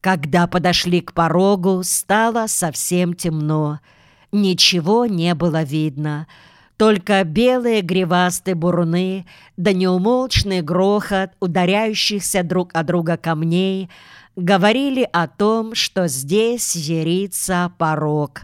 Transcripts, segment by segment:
Когда подошли к порогу, стало совсем темно. Ничего не было видно. Только белые гривастые буруны да неумолчный грохот ударяющихся друг о друга камней говорили о том, что здесь ярится порог.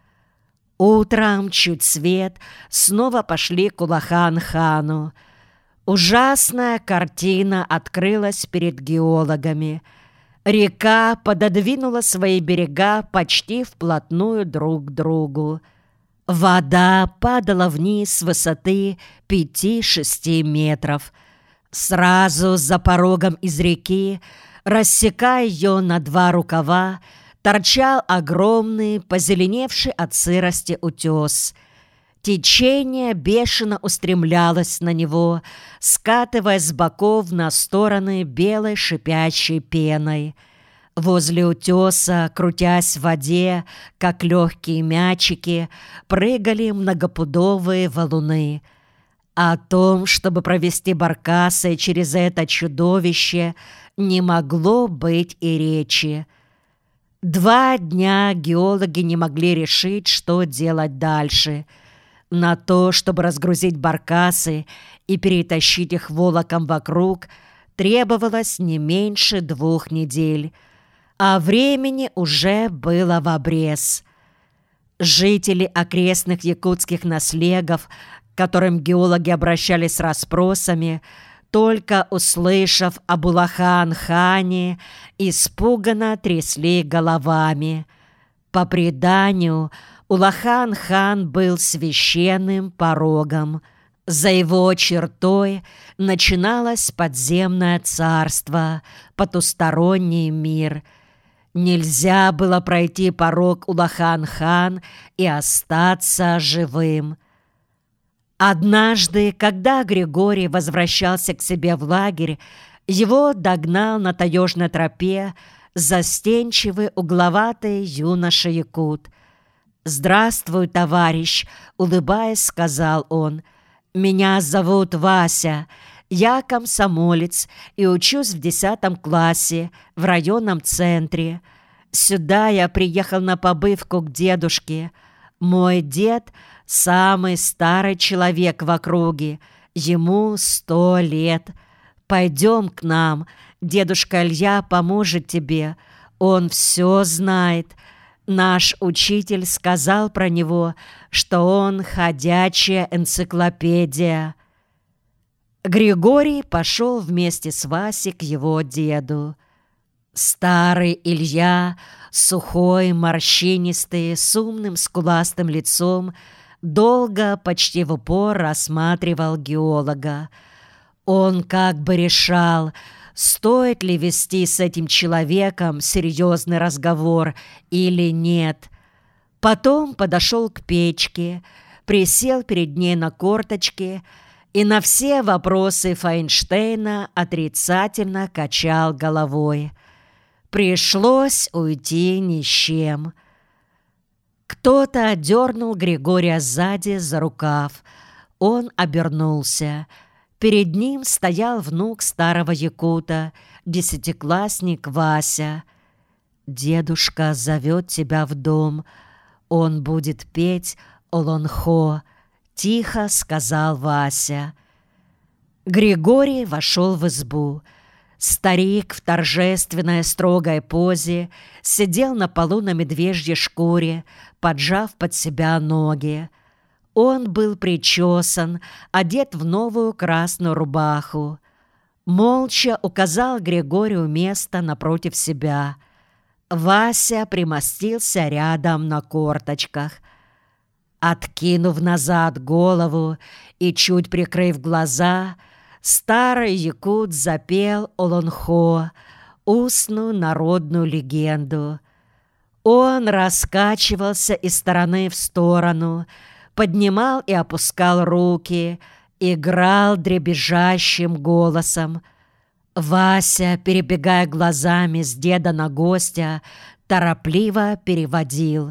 Утром, чуть свет, снова пошли к Улахан-хану. Ужасная картина открылась перед геологами. Река пододвинула свои берега почти вплотную друг к другу. Вода падала вниз с высоты 5-6 метров. Сразу за порогом из реки, рассекая ее на 2 рукава, торчал огромный, позеленевший от сырости утес. Течение бешено устремлялось на него, скатываясь с боков на стороны белой шипящей пеной. Возле утеса, крутясь в воде, как легкие мячики, прыгали многопудовые валуны. О том, чтобы провести баркасы через это чудовище, не могло быть и речи. 2 дня геологи не могли решить, что делать дальше. На то, чтобы разгрузить баркасы и перетащить их волоком вокруг, требовалось не меньше 2 недель, а времени уже было в обрез. Жители окрестных якутских наслегов, к которым геологи обращались с расспросами, только услышав об Улахан-хане, испуганно трясли головами. По преданию, Улахан-хан был священным порогом. За его чертой начиналось подземное царство, потусторонний мир. Нельзя было пройти порог Улахан-хан и остаться живым. Однажды, когда Григорий возвращался к себе в лагерь, его догнал на таежной тропе застенчивый, угловатый юноша-якут. «Здравствуй, товарищ!» — улыбаясь, сказал он. «Меня зовут Вася. Я комсомолец и учусь в 10 классе в районном центре. Сюда я приехал на побывку к дедушке. Мой дед — самый старый человек в округе. Ему 100 лет. Пойдем к нам. Дедушка Илья поможет тебе. Он все знает. Наш учитель сказал про него, что он ходячая энциклопедия». Григорий пошел вместе с Васей к его деду. Старый Илья, сухой, морщинистый, с умным скуластым лицом, долго, почти в упор рассматривал геолога. Он как бы решал, стоит ли вести с этим человеком серьезный разговор или нет. Потом подошел к печке, присел перед ней на корточки и на все вопросы Файнштейна отрицательно качал головой. Пришлось уйти ни с чем. Кто-то дернул Григория сзади за рукав. Он обернулся. Перед ним стоял внук старого якута, 10-классник Вася. «Дедушка зовет тебя в дом. Он будет петь олонхо», — тихо сказал Вася. Григорий вошел в избу. Старик в торжественной строгой позе сидел на полу на медвежьей шкуре, поджав под себя ноги. Он был причесан, одет в новую красную рубаху. Молча указал Григорию место напротив себя. Вася примостился рядом на корточках. Откинув назад голову и чуть прикрыв глаза, старый якут запел олонхо, устную народную легенду. Он раскачивался из стороны в сторону, поднимал и опускал руки, играл дребезжащим голосом. Вася, перебегая глазами с деда на гостя, торопливо переводил: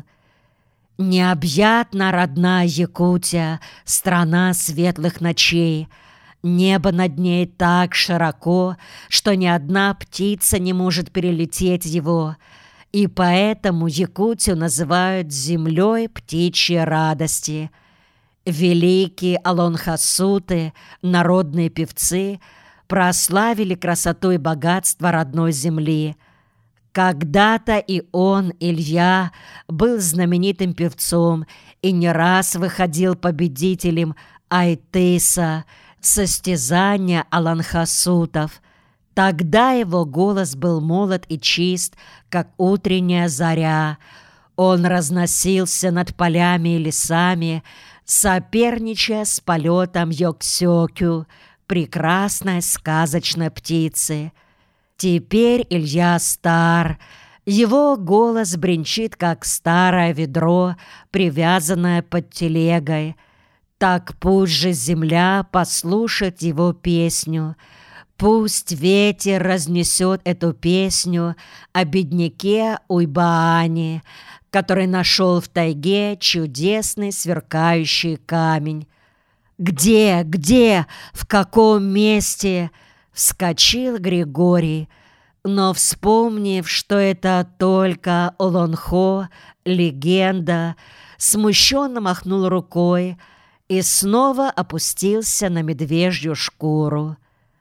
«Необъятна родная Якутия, страна светлых ночей. Небо над ней так широко, что ни одна птица не может перелететь его, и поэтому Якутию называют землей птичьей радости. Великие алонхасуты, народные певцы, прославили красоту и богатство родной земли. Когда-то и он, Илья, был знаменитым певцом и не раз выходил победителем Айтыса, состязания аланхасутов. Тогда его голос был молод и чист, как утренняя заря. Он разносился над полями и лесами, соперничая с полетом Йоксёкю, прекрасной сказочной птицы. Теперь Илья стар, его голос бренчит, как старое ведро, привязанное под телегой. Так пусть же земля послушает его песню, пусть ветер разнесет эту песню о бедняке Уйбаане, который нашел в тайге чудесный сверкающий камень. «Где, где, в каком месте?» — вскочил Григорий, но, вспомнив, что это только Олонхо, легенда, смущенно махнул рукой и снова опустился на медвежью шкуру.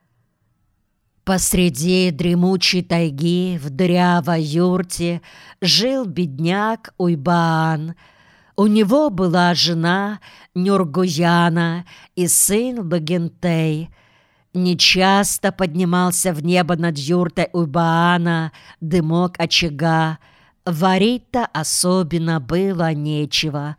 Посреди дремучей тайги в дырявой юрте жил бедняк Уйбаан. У него была жена Нюргуяна и сын Багентей. Нечасто поднимался в небо над юртой Уйбаана дымок очага. Варить-то особенно было нечего.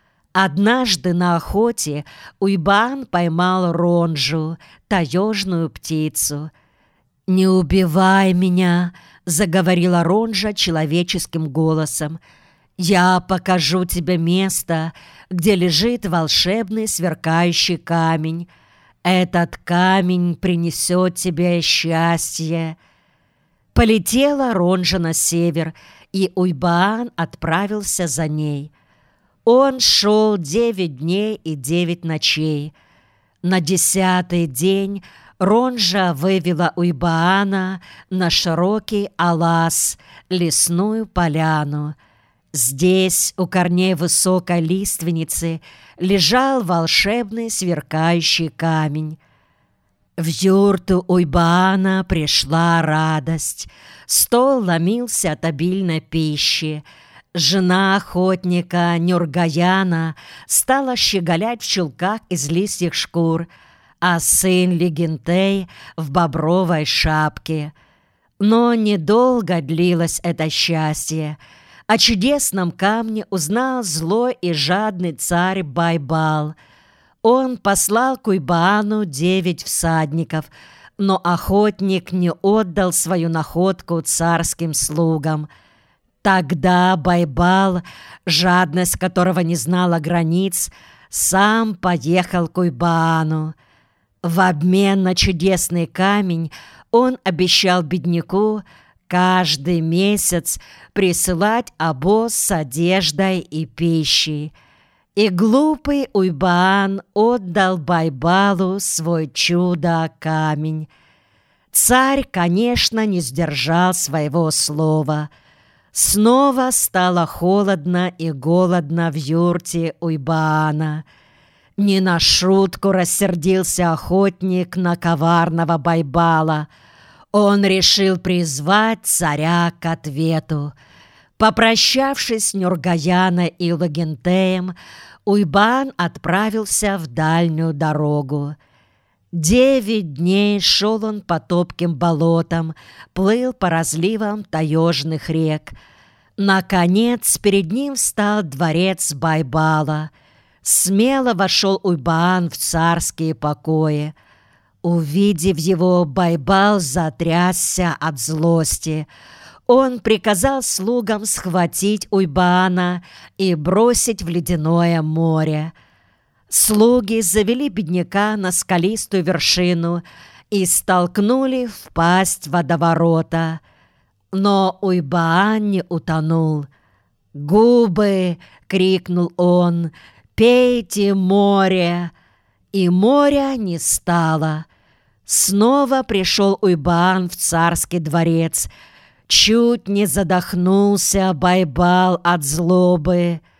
Однажды на охоте Уйбаан поймал ронжу, таежную птицу. «Не убивай меня!» — заговорила ронжа человеческим голосом. «Я покажу тебе место, где лежит волшебный сверкающий камень. Этот камень принесет тебе счастье». Полетела ронжа на север, и Уйбаан отправился за ней. Он шел 9 дней и 9 ночей. На 10-й день ронжа вывела Уйбаана на широкий алас, лесную поляну. Здесь, у корней высокой лиственницы, лежал волшебный сверкающий камень. В юрту Уйбаана пришла радость. Стол ломился от обильной пищи. Жена охотника Нюргаяна стала щеголять в чулках из лисьих шкур, а сын Легентей в бобровой шапке. Но недолго длилось это счастье. О чудесном камне узнал злой и жадный царь Байбал. Он послал к Уйбаану 9 всадников, но охотник не отдал свою находку царским слугам. Тогда Байбал, жадность которого не знала границ, сам поехал к Уйбаану. В обмен на чудесный камень он обещал бедняку каждый месяц присылать обоз с одеждой и пищей. И глупый Уйбаан отдал Байбалу свой чудо-камень. Царь, конечно, не сдержал своего слова. Снова стало холодно и голодно в юрте Уйбаана. Не на шутку рассердился охотник на коварного Байбала. Он решил призвать царя к ответу. Попрощавшись с Нюргаяна и Лагентеем, Уйбаан отправился в дальнюю дорогу. 9 дней шел он по топким болотам, плыл по разливам таежных рек. Наконец перед ним встал дворец Байбала. Смело вошел Уйбаан в царские покои. Увидев его, Байбал затрясся от злости. Он приказал слугам схватить Уйбаана и бросить в ледяное море. Слуги завели бедняка на скалистую вершину и столкнули в пасть водоворота. Но Уйбаан не утонул. «Губы!» — крикнул он. «Пейте море!» И моря не стало. Снова пришел Уйбаан в царский дворец. Чуть не задохнулся Байбал от злобы.